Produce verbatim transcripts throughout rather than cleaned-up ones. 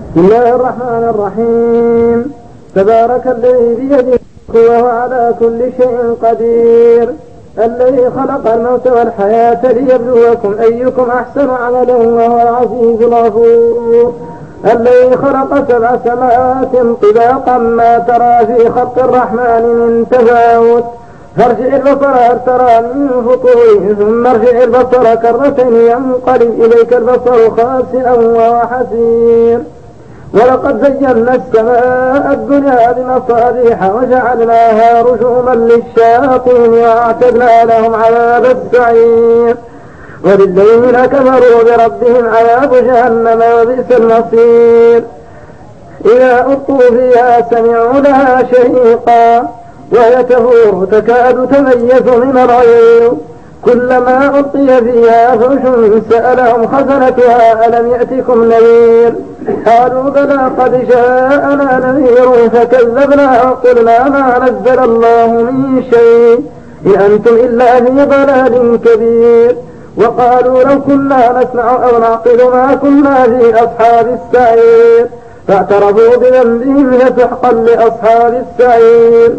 بسم الله الرحمن الرحيم. تبارك الذي بيده وهو على كل شيء قدير، الذي خلق الموت والحياة ليبلوكم أيكم أحسن عملا وهو العزيز الغفور، الذي خلق سبع سماوات طباقا ما ترى في خلق الرحمن من تفاوت، فارجع البصر هل ترى من فطور ثم ارجع البصر كرتين ينقلب إليك البصر خاسئا وهو حسير. ولقد زينا السماء الدنيا بمصابيح وجعلناها رجوما للشياطين واعتدنا لهم عذاب السعير. وللذين كفروا بربهم عذاب جهنم وبئس المصير. إذا ألقوا فيها سمعوا لها شهيقا وهي تفور تكاد تميز من الغيظ، كلما ألقي فيها فوج سألهم خزنتها ألم يأتكم نذير؟ قالوا بلى قد جاءنا نذير فكذبنا وقلنا ما نزل الله من شيء إن أنتم إلا في ضلال كبير. وقالوا لو كنا نسمع أو نعقل ما كنا في أصحاب السعير، فاعترفوا بذنبهم فسحقا لأصحاب السعير.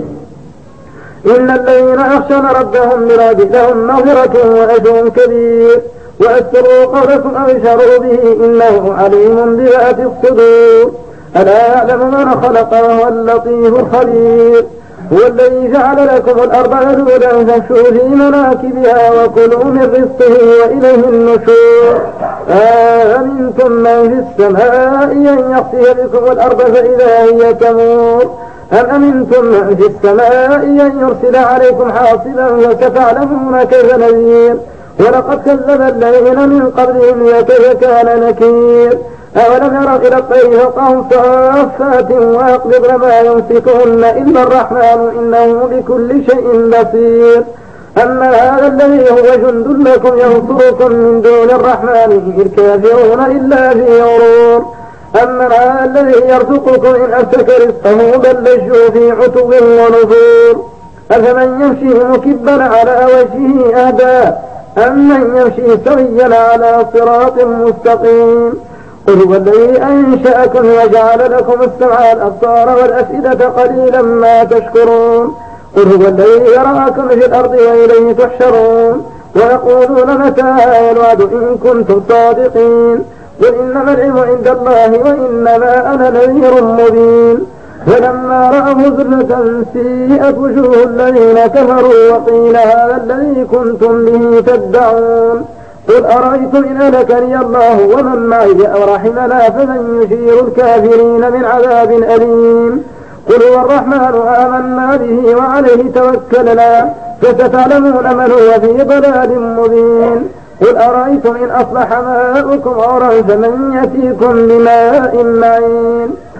إن الذين يخشون ربهم برب لهم مغفرة وأجر كبير. وأسروا قولكم أو اشهروا به إنه عليم بذات الصدور، ألا يعلم من خلق وهو اللطيف الخبير. هو الذي جعل لكم الأرض ذلولا فامشوا في مناكبها وكلوا من رزقه وإليه النشور. آمنتم من في السماء أن يخسف بكم الأرض فإذا هي تمور، أم أمنتم من في السماء أن يرسل عليكم حاصبا فستعلمون كيف نذير. ولقد كذب الذين من قبلهم وكيف كان نكير. أولم يروا إلى الطير فوقهم صافات ويقبضن ما يمسكهن إلا الرحمن إنه بكل شيء بصير. أما هذا الذي هو جند لكم ينصركم من دون الرحمن إن الكافرون إلا في غرور. أما هذا الذي يرزقكم إن أمسك رزقه بل لجوا في عتو ونفور. أفمن يمشي مكبا على وجهه أهدى أمن يمشي سويا على صراط مستقيم. قل هو الذي أنشأكم وجعل لكم السمع والأبصار والأفئدة قليلا ما تشكرون. قل هو الذي يراكم في الأرض وإليه تحشرون. ويقولون متى هذا الوعد إن كنتم صادقين. قل إنما العلم عند الله وإنما أنا نذير مبين. فلما رأوا زلة سيئت وجوه الذين كفروا وقيل هذا الذي كنتم به تدعون. قل أرأيتم إن أهلكني الله ومن معي أو رحمنا فمن يجير الكافرين من عذاب أليم. قل هو الرحمن آمنا به وعليه توكلنا فستعلمون من هو في ضلال مبين. قل أرأيتم إن أصبح ماؤكم غورا فمن يأتيكم بماء معين.